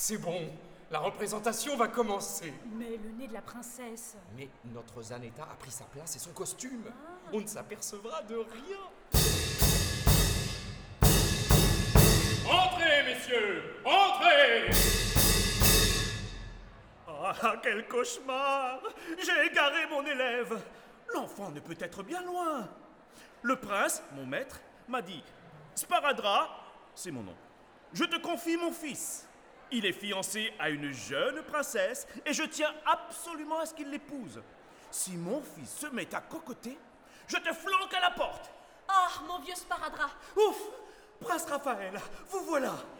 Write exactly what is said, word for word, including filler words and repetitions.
C'est bon, la représentation va commencer. Mais le nez de la princesse... Mais notre Zanetta a pris sa place et son costume. Ah. On ne s'apercevra de rien. Entrez, messieurs, entrez! Ah, quel cauchemar! J'ai égaré mon élève. L'enfant ne peut être bien loin. Le prince, mon maître, m'a dit « Sparadra, c'est mon nom, je te confie mon fils. Il est fiancé à une jeune princesse et je tiens absolument à ce qu'il l'épouse. Si mon fils se met à cocoter, je te flanque à la porte. » Ah, mon vieux Sparadra! Ouf! Prince Raphaël, vous voilà!